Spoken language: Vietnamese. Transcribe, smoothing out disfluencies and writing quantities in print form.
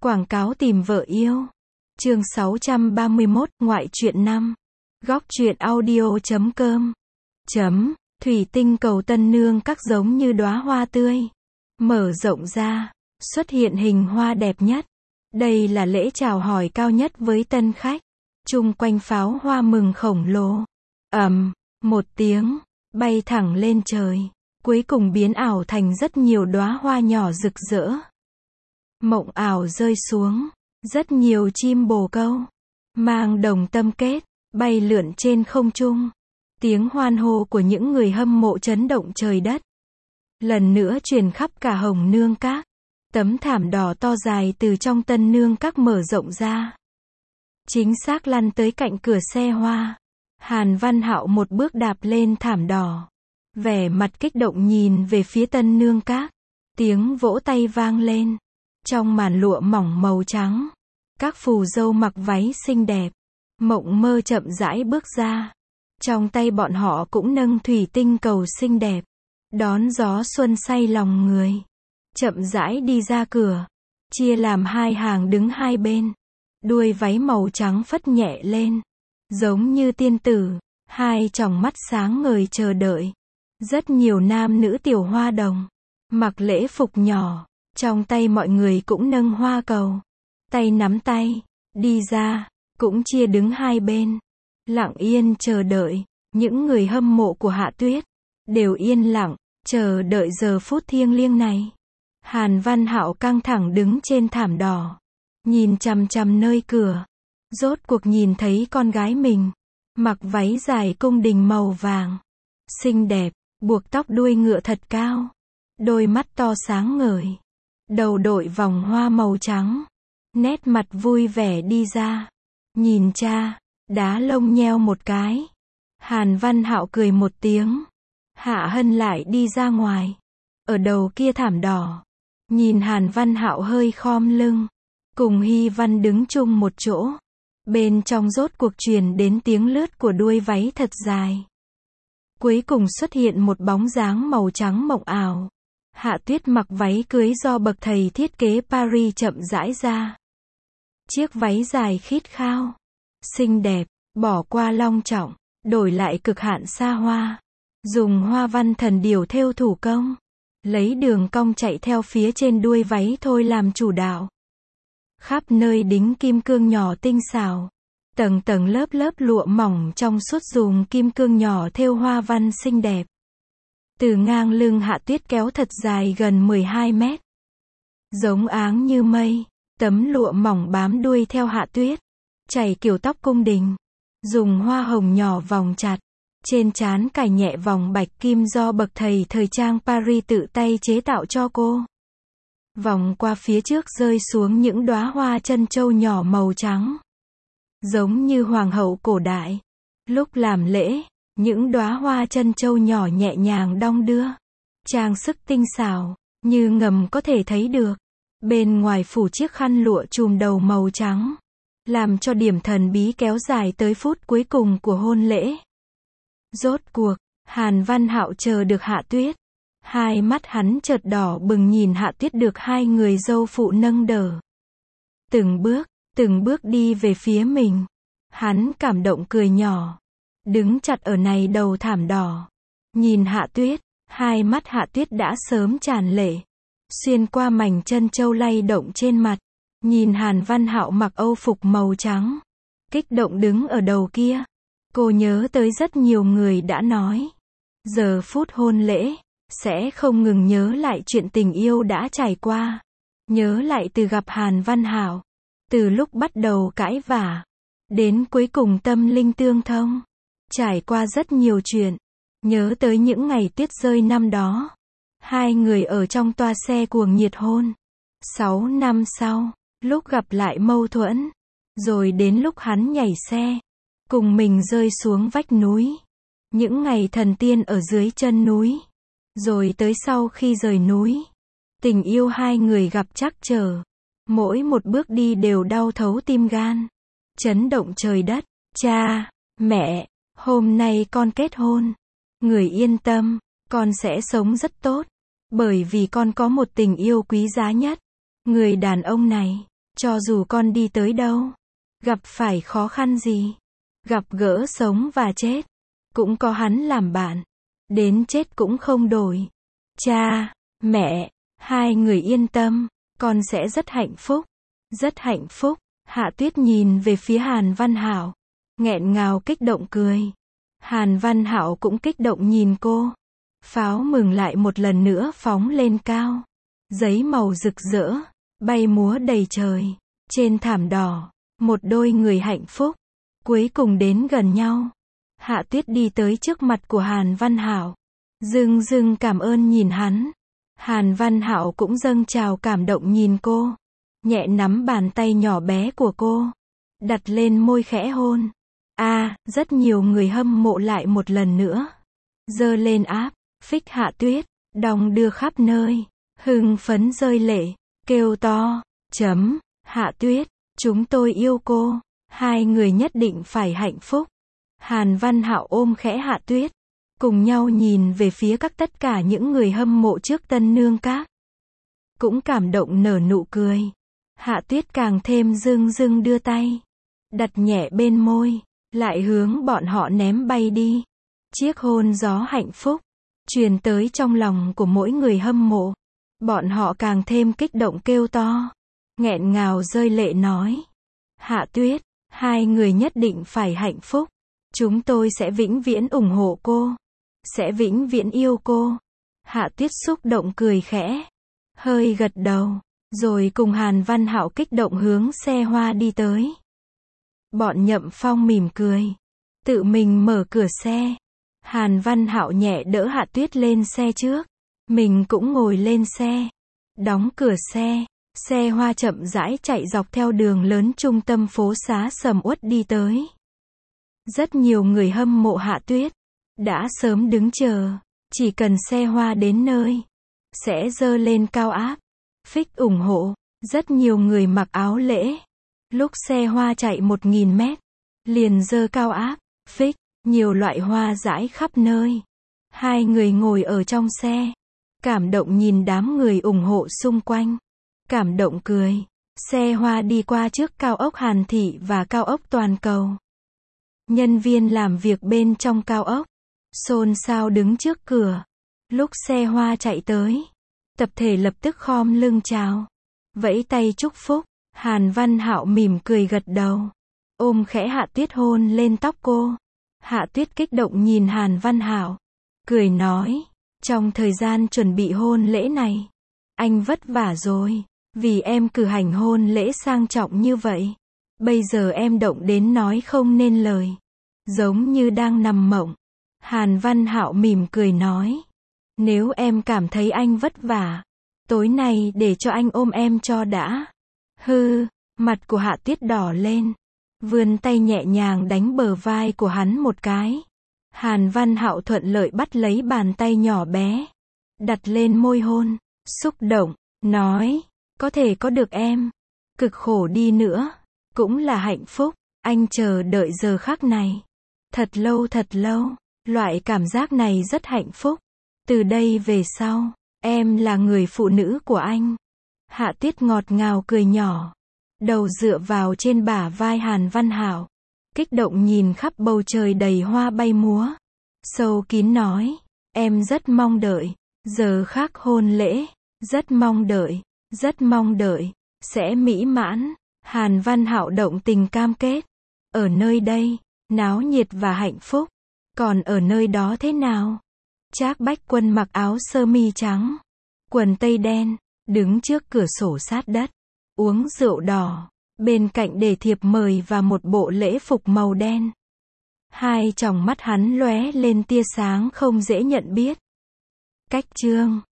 Quảng cáo tìm vợ yêu. Chương 631, ngoại truyện 5. Góc truyện audio.com. Thủy tinh cầu tân nương các giống như đóa hoa tươi. Mở rộng ra, xuất hiện hình hoa đẹp nhất. Đây là lễ chào hỏi cao nhất với tân khách. Chung quanh pháo hoa mừng khổng lồ. Một tiếng, bay thẳng lên trời. Cuối cùng biến ảo thành rất nhiều đóa hoa nhỏ rực rỡ. Mộng ảo rơi xuống. Rất nhiều chim bồ câu. Mang đồng tâm kết, bay lượn trên không trung. Tiếng hoan hô của những người hâm mộ chấn động trời đất. Lần nữa truyền khắp cả Hồng Nương Các. Tấm thảm đỏ to dài từ trong Tân Nương Các mở rộng ra. Chính xác lăn tới cạnh cửa xe hoa. Hàn Văn Hạo một bước đạp lên thảm đỏ. Vẻ mặt kích động nhìn về phía Tân Nương Các. Tiếng vỗ tay vang lên. Trong màn lụa mỏng màu trắng. Các phù dâu mặc váy xinh đẹp. Mộng Mơ chậm rãi bước ra. Trong tay bọn họ cũng nâng thủy tinh cầu xinh đẹp. Đón gió xuân say lòng người. Chậm rãi đi ra cửa. Chia làm hai hàng đứng hai bên. Đuôi váy màu trắng phất nhẹ lên. Giống như tiên tử. Hai tròng mắt sáng ngời chờ đợi. Rất nhiều nam nữ tiểu hoa đồng. Mặc lễ phục nhỏ. Trong tay mọi người cũng nâng hoa cầu. Tay nắm tay. Đi ra. Cũng chia đứng hai bên. Lặng yên chờ đợi. Những người hâm mộ của Hạ Tuyết. Đều yên lặng. Chờ đợi giờ phút thiêng liêng này. Hàn Văn Hạo căng thẳng đứng trên thảm đỏ. Nhìn chằm chằm nơi cửa. Rốt cuộc nhìn thấy con gái mình. Mặc váy dài cung đình màu vàng. Xinh đẹp. Buộc tóc đuôi ngựa thật cao. Đôi mắt to sáng ngời. Đầu đội vòng hoa màu trắng. Nét mặt vui vẻ đi ra. Nhìn cha. Đá lông nheo một cái. Hàn Văn Hạo cười một tiếng. Hạ Hân lại đi ra ngoài. Ở đầu kia thảm đỏ. Nhìn Hàn Văn Hạo hơi khom lưng. Cùng Hy Văn đứng chung một chỗ. Bên trong rốt cuộc truyền đến tiếng lướt của đuôi váy thật dài. Cuối cùng xuất hiện một bóng dáng màu trắng mộng ảo. Hạ Tuyết mặc váy cưới do bậc thầy thiết kế Paris chậm rãi ra. Chiếc váy dài khít khao. Xinh đẹp, bỏ qua long trọng, đổi lại cực hạn xa hoa. Dùng hoa văn thần điểu thêu thủ công. Lấy đường cong chạy theo phía trên đuôi váy thôi làm chủ đạo. Khắp nơi đính kim cương nhỏ tinh xảo. Tầng tầng lớp lớp lụa mỏng trong suốt dùng kim cương nhỏ thêu hoa văn xinh đẹp. Từ ngang lưng Hạ Tuyết kéo thật dài gần 12 mét. Giống áng như mây. Tấm lụa mỏng bám đuôi theo Hạ Tuyết. Chảy kiểu tóc cung đình. Dùng hoa hồng nhỏ vòng chặt. Trên trán cài nhẹ vòng bạch kim do bậc thầy thời trang Paris tự tay chế tạo cho cô. Vòng qua phía trước rơi xuống những đóa hoa chân châu nhỏ màu trắng. Giống như hoàng hậu cổ đại. Lúc làm lễ, những đóa hoa chân châu nhỏ nhẹ nhàng đong đưa. Trang sức tinh xảo, như ngầm có thể thấy được. Bên ngoài phủ chiếc khăn lụa trùm đầu màu trắng. Làm cho điểm thần bí kéo dài tới phút cuối cùng của hôn lễ. Rốt cuộc, Hàn Văn Hạo chờ được Hạ Tuyết. Hai mắt hắn chợt đỏ bừng nhìn Hạ Tuyết được hai người dâu phụ nâng đỡ. Từng bước đi về phía mình. Hắn cảm động cười nhỏ. Đứng chặt ở này đầu thảm đỏ. Nhìn Hạ Tuyết, hai mắt Hạ Tuyết đã sớm tràn lệ. Xuyên qua mảnh chân châu lay động trên mặt. Nhìn Hàn Văn Hạo mặc âu phục màu trắng. Kích động đứng ở đầu kia. Cô nhớ tới rất nhiều người đã nói. Giờ phút hôn lễ, sẽ không ngừng nhớ lại chuyện tình yêu đã trải qua. Nhớ lại từ gặp Hàn Văn Hạo. Từ lúc bắt đầu cãi vã. Đến cuối cùng tâm linh tương thông. Trải qua rất nhiều chuyện. Nhớ tới những ngày tuyết rơi năm đó. Hai người ở trong toa xe cuồng nhiệt hôn. 6 năm sau, lúc gặp lại mâu thuẫn. Rồi đến lúc hắn nhảy xe. Cùng mình rơi xuống vách núi. Những ngày thần tiên ở dưới chân núi. Rồi tới sau khi rời núi. Tình yêu hai người gặp trắc trở. Mỗi một bước đi đều đau thấu tim gan. Chấn động trời đất. Cha, mẹ, hôm nay con kết hôn. Người yên tâm, con sẽ sống rất tốt. Bởi vì con có một tình yêu quý giá nhất. Người đàn ông này. Cho dù con đi tới đâu, gặp phải khó khăn gì, gặp gỡ sống và chết, cũng có hắn làm bạn. Đến chết cũng không đổi. Cha, mẹ, hai người yên tâm, con sẽ rất hạnh phúc. Rất hạnh phúc. Hạ Tuyết nhìn về phía Hàn Văn Hạo, nghẹn ngào kích động cười. Hàn Văn Hạo cũng kích động nhìn cô. Pháo mừng lại một lần nữa phóng lên cao. Giấy màu rực rỡ, bay múa đầy trời. Trên thảm đỏ, một đôi người hạnh phúc, cuối cùng đến gần nhau. Hạ Tuyết đi tới trước mặt của Hàn Văn Hạo, dưng dưng cảm ơn nhìn hắn. Hàn Văn Hạo cũng dâng trào cảm động nhìn cô, nhẹ nắm bàn tay nhỏ bé của cô, đặt lên môi khẽ hôn. Rất nhiều người hâm mộ lại một lần nữa giơ lên áp phích Hạ Tuyết, đong đưa khắp nơi, hưng phấn rơi lệ, kêu to, Hạ Tuyết, chúng tôi yêu cô, hai người nhất định phải hạnh phúc. Hàn Văn Hạo ôm khẽ Hạ Tuyết, cùng nhau nhìn về phía tất cả những người hâm mộ trước Tân Nương Các. Cũng cảm động nở nụ cười. Hạ Tuyết càng thêm dưng dưng đưa tay, đặt nhẹ bên môi, lại hướng bọn họ ném bay đi. Chiếc hôn gió hạnh phúc truyền tới trong lòng của mỗi người hâm mộ. Bọn họ càng thêm kích động kêu to, nghẹn ngào rơi lệ nói: Hạ Tuyết, hai người nhất định phải hạnh phúc. Chúng tôi sẽ vĩnh viễn ủng hộ cô, sẽ vĩnh viễn yêu cô. Hạ Tuyết xúc động cười khẽ, hơi gật đầu, rồi cùng Hàn Văn Hạo kích động hướng xe hoa đi tới. Bọn Nhậm Phong mỉm cười, tự mình mở cửa xe. Hàn Văn Hạo nhẹ đỡ Hạ Tuyết lên xe trước, mình cũng ngồi lên xe, đóng cửa xe. Xe hoa chậm rãi chạy dọc theo đường lớn trung tâm phố xá sầm uất đi tới. Rất nhiều người hâm mộ Hạ Tuyết đã sớm đứng chờ, chỉ cần xe hoa đến nơi sẽ giơ lên cao áp phích ủng hộ. Rất nhiều người mặc áo lễ, lúc xe hoa chạy 1000 mét liền giơ cao áp phích, nhiều loại hoa rải khắp nơi. Hai người ngồi ở trong xe, cảm động nhìn đám người ủng hộ xung quanh, cảm động cười. Xe hoa đi qua trước cao ốc Hàn Thị và cao ốc Toàn Cầu. Nhân viên làm việc bên trong cao ốc xôn xao đứng trước cửa. Lúc xe hoa chạy tới, tập thể lập tức khom lưng chào, vẫy tay chúc phúc. Hàn Văn Hạo mỉm cười gật đầu, ôm khẽ Hạ Tuyết hôn lên tóc cô. Hạ Tuyết kích động nhìn Hàn Văn Hạo, cười nói: trong thời gian chuẩn bị hôn lễ này, anh vất vả rồi, vì em cử hành hôn lễ sang trọng như vậy. Bây giờ em động đến nói không nên lời, giống như đang nằm mộng. Hàn Văn Hạo mỉm cười nói: nếu em cảm thấy anh vất vả, tối nay để cho anh ôm em cho đã. Mặt của Hạ Tuyết đỏ lên, vươn tay nhẹ nhàng đánh bờ vai của hắn một cái. Hàn Văn Hạo thuận lợi bắt lấy bàn tay nhỏ bé, đặt lên môi hôn, xúc động, nói: có thể có được em, cực khổ đi nữa, cũng là hạnh phúc. Anh chờ đợi giờ khắc này thật lâu, loại cảm giác này rất hạnh phúc. Từ đây về sau, em là người phụ nữ của anh. Hạ Tuyết ngọt ngào cười nhỏ, đầu dựa vào trên bả vai Hàn Văn Hạo, kích động nhìn khắp bầu trời đầy hoa bay múa. Sâu kín nói: em rất mong đợi giờ khắc hôn lễ, rất mong đợi, sẽ mỹ mãn. Hàn Văn Hạo động tình cam kết, ở nơi đây, náo nhiệt và hạnh phúc. Còn ở nơi đó thế nào? Trác Bách Quân mặc áo sơ mi trắng, quần tây đen, đứng trước cửa sổ sát đất, uống rượu đỏ, bên cạnh để thiệp mời và một bộ lễ phục màu đen. Hai tròng mắt hắn lóe lên tia sáng không dễ nhận biết. Cách chương